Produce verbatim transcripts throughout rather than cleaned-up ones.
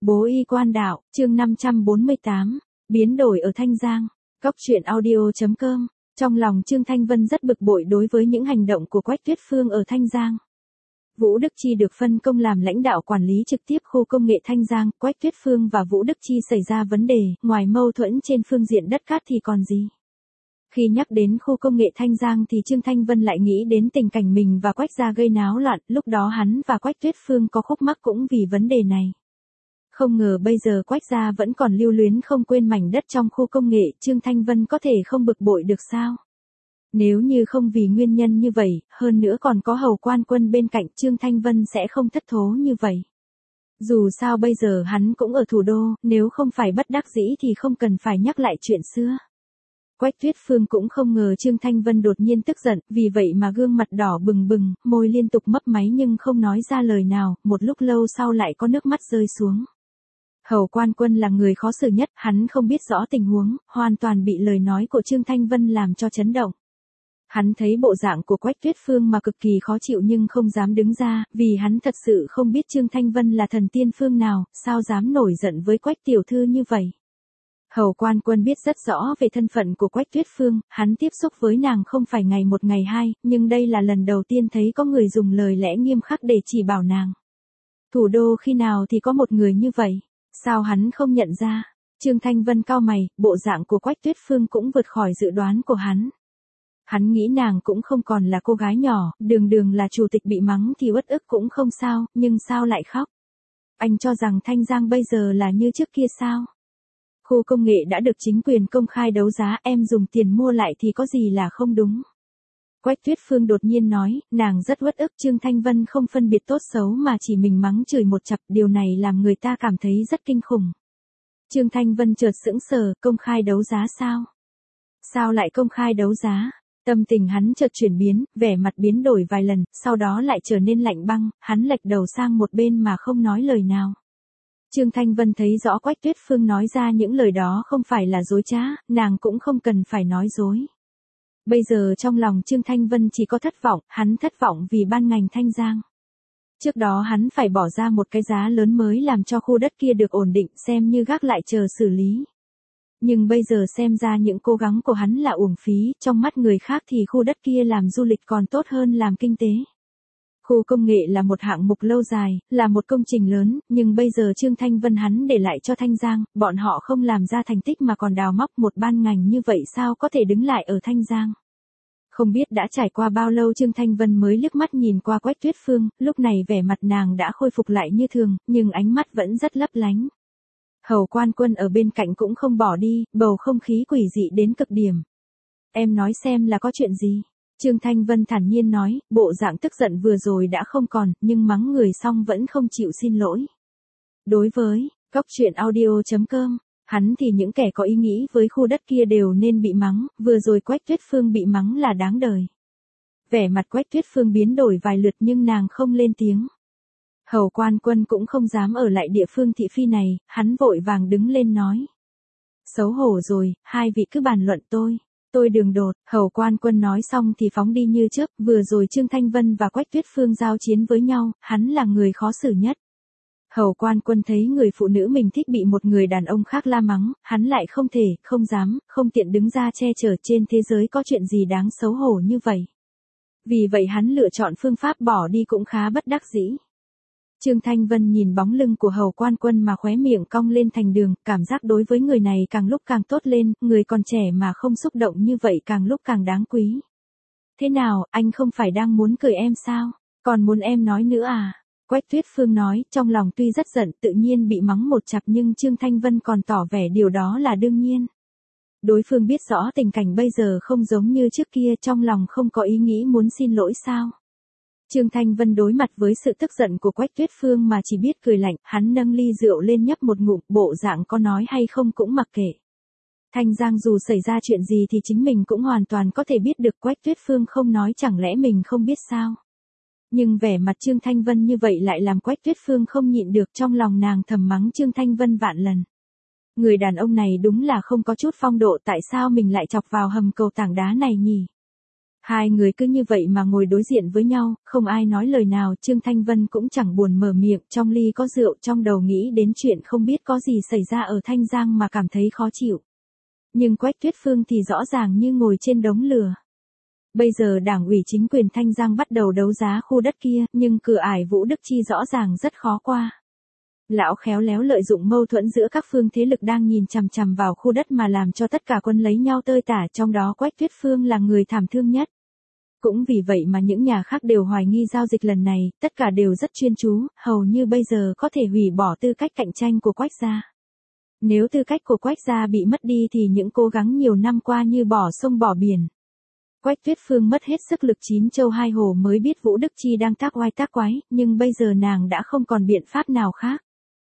Bố y quan đạo, chương năm trăm bốn mươi tám, biến đổi ở Thanh Giang. Góc truyện audio chấm com. Trong lòng Trương Thanh Vân rất bực bội đối với những hành động của Quách Tuyết Phương ở Thanh Giang. Vũ Đức Chi được phân công làm lãnh đạo quản lý trực tiếp khu công nghệ Thanh Giang, Quách Tuyết Phương và Vũ Đức Chi xảy ra vấn đề, ngoài mâu thuẫn trên phương diện đất cát thì còn gì. Khi nhắc đến khu công nghệ Thanh Giang thì Trương Thanh Vân lại nghĩ đến tình cảnh mình và Quách gia gây náo loạn, lúc đó hắn và Quách Tuyết Phương có khúc mắc cũng vì vấn đề này. Không ngờ bây giờ Quách gia vẫn còn lưu luyến không quên mảnh đất trong khu công nghệ, Trương Thanh Vân có thể không bực bội được sao? Nếu như không vì nguyên nhân như vậy, hơn nữa còn có Hầu Quan Quân bên cạnh, Trương Thanh Vân sẽ không thất thố như vậy. Dù sao bây giờ hắn cũng ở thủ đô, nếu không phải bất đắc dĩ thì không cần phải nhắc lại chuyện xưa. Quách Tuyết Phương cũng không ngờ Trương Thanh Vân đột nhiên tức giận, vì vậy mà gương mặt đỏ bừng bừng, môi liên tục mấp máy nhưng không nói ra lời nào, một lúc lâu sau lại có nước mắt rơi xuống. Hầu Quan Quân là người khó xử nhất, hắn không biết rõ tình huống, hoàn toàn bị lời nói của Trương Thanh Vân làm cho chấn động. Hắn thấy bộ dạng của Quách Tuyết Phương mà cực kỳ khó chịu nhưng không dám đứng ra, vì hắn thật sự không biết Trương Thanh Vân là thần tiên phương nào, sao dám nổi giận với Quách tiểu thư như vậy. Hầu Quan Quân biết rất rõ về thân phận của Quách Tuyết Phương, hắn tiếp xúc với nàng không phải ngày một ngày hai, nhưng đây là lần đầu tiên thấy có người dùng lời lẽ nghiêm khắc để chỉ bảo nàng. Thủ đô khi nào thì có một người như vậy, sao hắn không nhận ra? Trương Thanh Vân cau mày, bộ dạng của Quách Tuyết Phương cũng vượt khỏi dự đoán của hắn. Hắn nghĩ nàng cũng không còn là cô gái nhỏ, đường đường là chủ tịch bị mắng thì uất ức cũng không sao, nhưng sao lại khóc? Anh cho rằng Thanh Giang bây giờ là như trước kia sao? Khu công nghệ đã được chính quyền công khai đấu giá, em dùng tiền mua lại thì có gì là không đúng. Quách Tuyết Phương đột nhiên nói, nàng rất uất ức. Trương Thanh Vân không phân biệt tốt xấu mà chỉ mình mắng chửi một chặp, điều này làm người ta cảm thấy rất kinh khủng. Trương Thanh Vân chợt sững sờ, công khai đấu giá sao? Sao lại công khai đấu giá? Tâm tình hắn chợt chuyển biến, vẻ mặt biến đổi vài lần, sau đó lại trở nên lạnh băng, hắn lệch đầu sang một bên mà không nói lời nào. Trương Thanh Vân thấy rõ Quách Tuyết Phương nói ra những lời đó không phải là dối trá, nàng cũng không cần phải nói dối. Bây giờ trong lòng Trương Thanh Vân chỉ có thất vọng, hắn thất vọng vì ban ngành Thanh Giang. Trước đó hắn phải bỏ ra một cái giá lớn mới làm cho khu đất kia được ổn định, xem như gác lại chờ xử lý. Nhưng bây giờ xem ra những cố gắng của hắn là uổng phí, trong mắt người khác thì khu đất kia làm du lịch còn tốt hơn làm kinh tế. Khu công nghệ là một hạng mục lâu dài, là một công trình lớn, nhưng bây giờ Trương Thanh Vân hắn để lại cho Thanh Giang, bọn họ không làm ra thành tích mà còn đào móc một ban ngành như vậy sao có thể đứng lại ở Thanh Giang. Không biết đã trải qua bao lâu Trương Thanh Vân mới liếc mắt nhìn qua Quách Tuyết Phương, lúc này vẻ mặt nàng đã khôi phục lại như thường, nhưng ánh mắt vẫn rất lấp lánh. Hầu Quan Quân ở bên cạnh cũng không bỏ đi, bầu không khí quỷ dị đến cực điểm. Em nói xem là có chuyện gì? Trương Thanh Vân thản nhiên nói, bộ dạng tức giận vừa rồi đã không còn, nhưng mắng người xong vẫn không chịu xin lỗi. Đối với góc truyện audio chấm com, hắn thì những kẻ có ý nghĩ với khu đất kia đều nên bị mắng, vừa rồi Quách Tuyết Phương bị mắng là đáng đời. Vẻ mặt Quách Tuyết Phương biến đổi vài lượt nhưng nàng không lên tiếng. Hầu Quan Quân cũng không dám ở lại địa phương thị phi này, hắn vội vàng đứng lên nói. Xấu hổ rồi, hai vị cứ bàn luận tôi. Tôi đường đột. Hầu Quan Quân nói xong thì phóng đi như trước, vừa rồi Trương Thanh Vân và Quách Tuyết Phương giao chiến với nhau, hắn là người khó xử nhất. Hầu Quan Quân thấy người phụ nữ mình thích bị một người đàn ông khác la mắng, hắn lại không thể, không dám, không tiện đứng ra che chở. Trên thế giới có chuyện gì đáng xấu hổ như vậy. Vì vậy hắn lựa chọn phương pháp bỏ đi cũng khá bất đắc dĩ. Trương Thanh Vân nhìn bóng lưng của Hầu Quan Quân mà khóe miệng cong lên thành đường, cảm giác đối với người này càng lúc càng tốt lên, người còn trẻ mà không xúc động như vậy càng lúc càng đáng quý. Thế nào, anh không phải đang muốn cười em sao? Còn muốn em nói nữa à? Quách Tuyết Phương nói, trong lòng tuy rất giận, tự nhiên bị mắng một chặp nhưng Trương Thanh Vân còn tỏ vẻ điều đó là đương nhiên. Đối phương biết rõ tình cảnh bây giờ không giống như trước kia, trong lòng không có ý nghĩ muốn xin lỗi sao? Trương Thanh Vân đối mặt với sự tức giận của Quách Tuyết Phương mà chỉ biết cười lạnh, hắn nâng ly rượu lên nhấp một ngụm, bộ dạng có nói hay không cũng mặc kệ. Thanh Giang dù xảy ra chuyện gì thì chính mình cũng hoàn toàn có thể biết được, Quách Tuyết Phương không nói chẳng lẽ mình không biết sao. Nhưng vẻ mặt Trương Thanh Vân như vậy lại làm Quách Tuyết Phương không nhịn được, trong lòng nàng thầm mắng Trương Thanh Vân vạn lần. Người đàn ông này đúng là không có chút phong độ, tại sao mình lại chọc vào hầm cầu tảng đá này nhỉ? Hai người cứ như vậy mà ngồi đối diện với nhau, không ai nói lời nào, Trương Thanh Vân cũng chẳng buồn mở miệng, trong ly có rượu, trong đầu nghĩ đến chuyện không biết có gì xảy ra ở Thanh Giang mà cảm thấy khó chịu. Nhưng Quách Tuyết Phương thì rõ ràng như ngồi trên đống lửa. Bây giờ Đảng ủy chính quyền Thanh Giang bắt đầu đấu giá khu đất kia, nhưng cửa ải Vũ Đức Chi rõ ràng rất khó qua. Lão khéo léo lợi dụng mâu thuẫn giữa các phương thế lực đang nhìn chằm chằm vào khu đất mà làm cho tất cả quân lấy nhau tơi tả, trong đó Quách Tuyết Phương là người thảm thương nhất. Cũng vì vậy mà những nhà khác đều hoài nghi giao dịch lần này, tất cả đều rất chuyên chú, hầu như bây giờ có thể hủy bỏ tư cách cạnh tranh của Quách gia. Nếu tư cách của Quách gia bị mất đi thì những cố gắng nhiều năm qua như bỏ sông bỏ biển. Quách Tuyết Phương mất hết sức lực chín châu hai hồ mới biết Vũ Đức Chi đang tác oai tác quái, nhưng bây giờ nàng đã không còn biện pháp nào khác.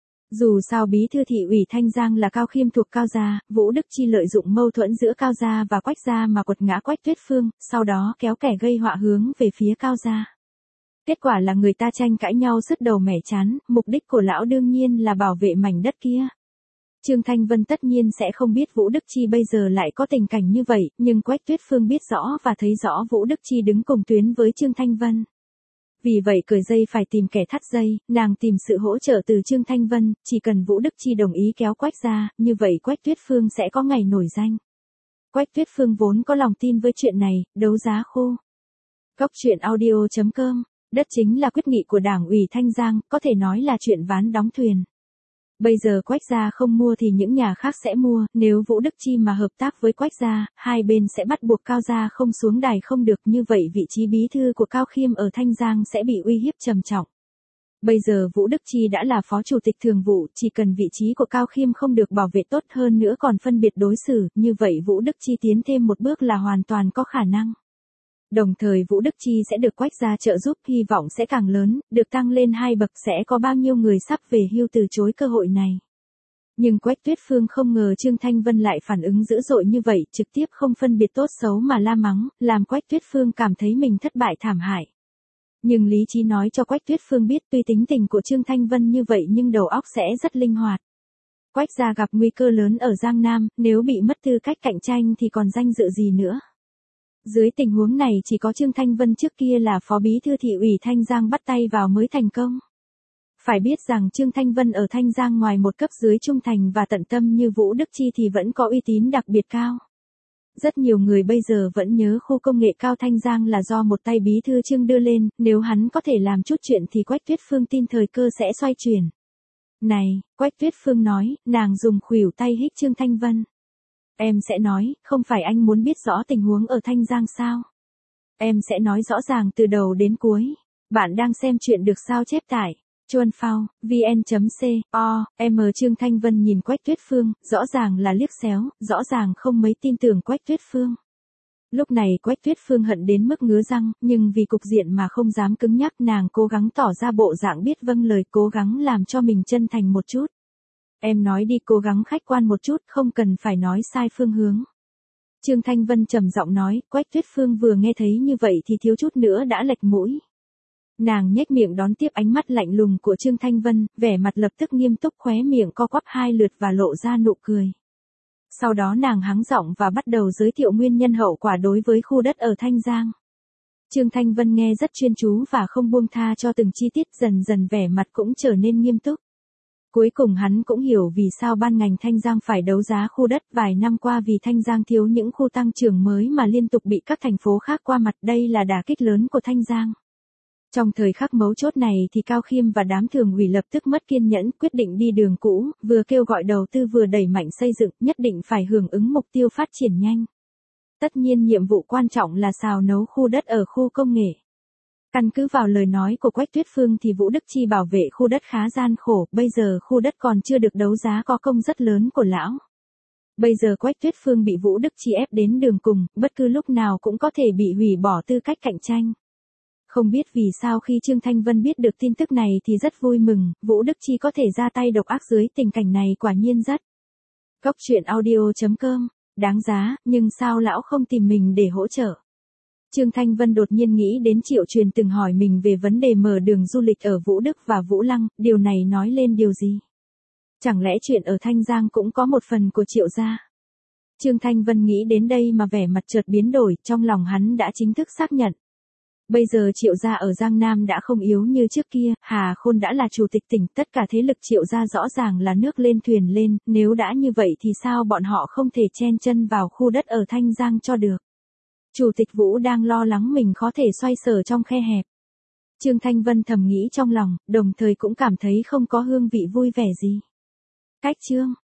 Dù sao bí thư thị ủy Thanh Giang là Cao Khiêm thuộc Cao gia, Vũ Đức Chi lợi dụng mâu thuẫn giữa Cao gia và Quách gia mà quật ngã Quách Tuyết Phương, sau đó kéo kẻ gây họa hướng về phía Cao gia. Kết quả là người ta tranh cãi nhau sứt đầu mẻ chán, mục đích của lão đương nhiên là bảo vệ mảnh đất kia. Trương Thanh Vân tất nhiên sẽ không biết Vũ Đức Chi bây giờ lại có tình cảnh như vậy, nhưng Quách Tuyết Phương biết rõ và thấy rõ Vũ Đức Chi đứng cùng tuyến với Trương Thanh Vân. Vì vậy cởi dây phải tìm kẻ thắt dây, nàng tìm sự hỗ trợ từ Trương Thanh Vân, chỉ cần Vũ Đức Chi đồng ý kéo Quách ra, như vậy Quách Tuyết Phương sẽ có ngày nổi danh. Quách Tuyết Phương vốn có lòng tin với chuyện này, đấu giá khu. Cốc truyện audio chấm com, đất chính là quyết nghị của Đảng ủy Thanh Giang, có thể nói là chuyện ván đóng thuyền. Bây giờ Quách gia không mua thì những nhà khác sẽ mua, nếu Vũ Đức Chi mà hợp tác với Quách gia, hai bên sẽ bắt buộc Cao gia không xuống đài không được, như vậy vị trí bí thư của Cao Khiêm ở Thanh Giang sẽ bị uy hiếp trầm trọng. Bây giờ Vũ Đức Chi đã là phó chủ tịch thường vụ, chỉ cần vị trí của Cao Khiêm không được bảo vệ tốt hơn nữa còn phân biệt đối xử, như vậy Vũ Đức Chi tiến thêm một bước là hoàn toàn có khả năng. Đồng thời Vũ Đức Chi sẽ được Quách gia trợ giúp, hy vọng sẽ càng lớn, được tăng lên hai bậc, sẽ có bao nhiêu người sắp về hưu từ chối cơ hội này. Nhưng Quách Tuyết Phương không ngờ Trương Thanh Vân lại phản ứng dữ dội như vậy, trực tiếp không phân biệt tốt xấu mà la mắng, làm Quách Tuyết Phương cảm thấy mình thất bại thảm hại. Nhưng lý trí nói cho Quách Tuyết Phương biết tuy tính tình của Trương Thanh Vân như vậy nhưng đầu óc sẽ rất linh hoạt. Quách gia gặp nguy cơ lớn ở Giang Nam, nếu bị mất tư cách cạnh tranh thì còn danh dự gì nữa. Dưới tình huống này chỉ có Trương Thanh Vân trước kia là phó bí thư thị ủy Thanh Giang bắt tay vào mới thành công. Phải biết rằng Trương Thanh Vân ở Thanh Giang ngoài một cấp dưới trung thành và tận tâm như Vũ Đức Chi thì vẫn có uy tín đặc biệt cao. Rất nhiều người bây giờ vẫn nhớ khu công nghệ cao Thanh Giang là do một tay bí thư Trương đưa lên, nếu hắn có thể làm chút chuyện thì Quách Tuyết Phương tin thời cơ sẽ xoay chuyển. Này, Quách Tuyết Phương nói, nàng dùng khuỷu tay hít Trương Thanh Vân. Em sẽ nói, không phải anh muốn biết rõ tình huống ở Thanh Giang sao? Em sẽ nói rõ ràng từ đầu đến cuối. Bạn đang xem chuyện được sao chép tải. Chuan Phao, vn.co, em Trương Thanh Vân nhìn Quách Tuyết Phương, rõ ràng là liếc xéo, rõ ràng không mấy tin tưởng Quách Tuyết Phương. Lúc này Quách Tuyết Phương hận đến mức ngứa răng, nhưng vì cục diện mà không dám cứng nhắc, nàng cố gắng tỏ ra bộ dạng biết vâng lời, cố gắng làm cho mình chân thành một chút. Em nói đi, cố gắng khách quan một chút, không cần phải nói sai phương hướng. Trương Thanh Vân trầm giọng nói, Quách Tuyết Phương vừa nghe thấy như vậy thì thiếu chút nữa đã lệch mũi. Nàng nhếch miệng đón tiếp ánh mắt lạnh lùng của Trương Thanh Vân, vẻ mặt lập tức nghiêm túc, khóe miệng co quắp hai lượt và lộ ra nụ cười. Sau đó nàng hắng giọng và bắt đầu giới thiệu nguyên nhân hậu quả đối với khu đất ở Thanh Giang. Trương Thanh Vân nghe rất chuyên chú và không buông tha cho từng chi tiết, dần dần vẻ mặt cũng trở nên nghiêm túc. Cuối cùng hắn cũng hiểu vì sao ban ngành Thanh Giang phải đấu giá khu đất, vài năm qua vì Thanh Giang thiếu những khu tăng trưởng mới mà liên tục bị các thành phố khác qua mặt, đây là đả kích lớn của Thanh Giang. Trong thời khắc mấu chốt này thì Cao Khiêm và đám thường ủy lập tức mất kiên nhẫn, quyết định đi đường cũ, vừa kêu gọi đầu tư vừa đẩy mạnh xây dựng, nhất định phải hưởng ứng mục tiêu phát triển nhanh. Tất nhiên nhiệm vụ quan trọng là xào nấu khu đất ở khu công nghệ. Căn cứ vào lời nói của Quách Tuyết Phương thì Vũ Đức Chi bảo vệ khu đất khá gian khổ, bây giờ khu đất còn chưa được đấu giá có công rất lớn của lão. Bây giờ Quách Tuyết Phương bị Vũ Đức Chi ép đến đường cùng, bất cứ lúc nào cũng có thể bị hủy bỏ tư cách cạnh tranh. Không biết vì sao khi Trương Thanh Vân biết được tin tức này thì rất vui mừng, Vũ Đức Chi có thể ra tay độc ác dưới tình cảnh này quả nhiên rất. Cốc truyện audio chấm com, đáng giá, nhưng sao lão không tìm mình để hỗ trợ? Trương Thanh Vân đột nhiên nghĩ đến Triệu Truyền từng hỏi mình về vấn đề mở đường du lịch ở Vũ Đức và Vũ Lăng, điều này nói lên điều gì? Chẳng lẽ chuyện ở Thanh Giang cũng có một phần của Triệu gia? Trương Thanh Vân nghĩ đến đây mà vẻ mặt chợt biến đổi, trong lòng hắn đã chính thức xác nhận. Bây giờ Triệu gia ở Giang Nam đã không yếu như trước kia, Hà Khôn đã là chủ tịch tỉnh, tất cả thế lực Triệu gia rõ ràng là nước lên thuyền lên, nếu đã như vậy thì sao bọn họ không thể chen chân vào khu đất ở Thanh Giang cho được. Chủ tịch Vũ đang lo lắng mình có thể xoay sở trong khe hẹp. Trương Thanh Vân thầm nghĩ trong lòng, đồng thời cũng cảm thấy không có hương vị vui vẻ gì. Cách Trương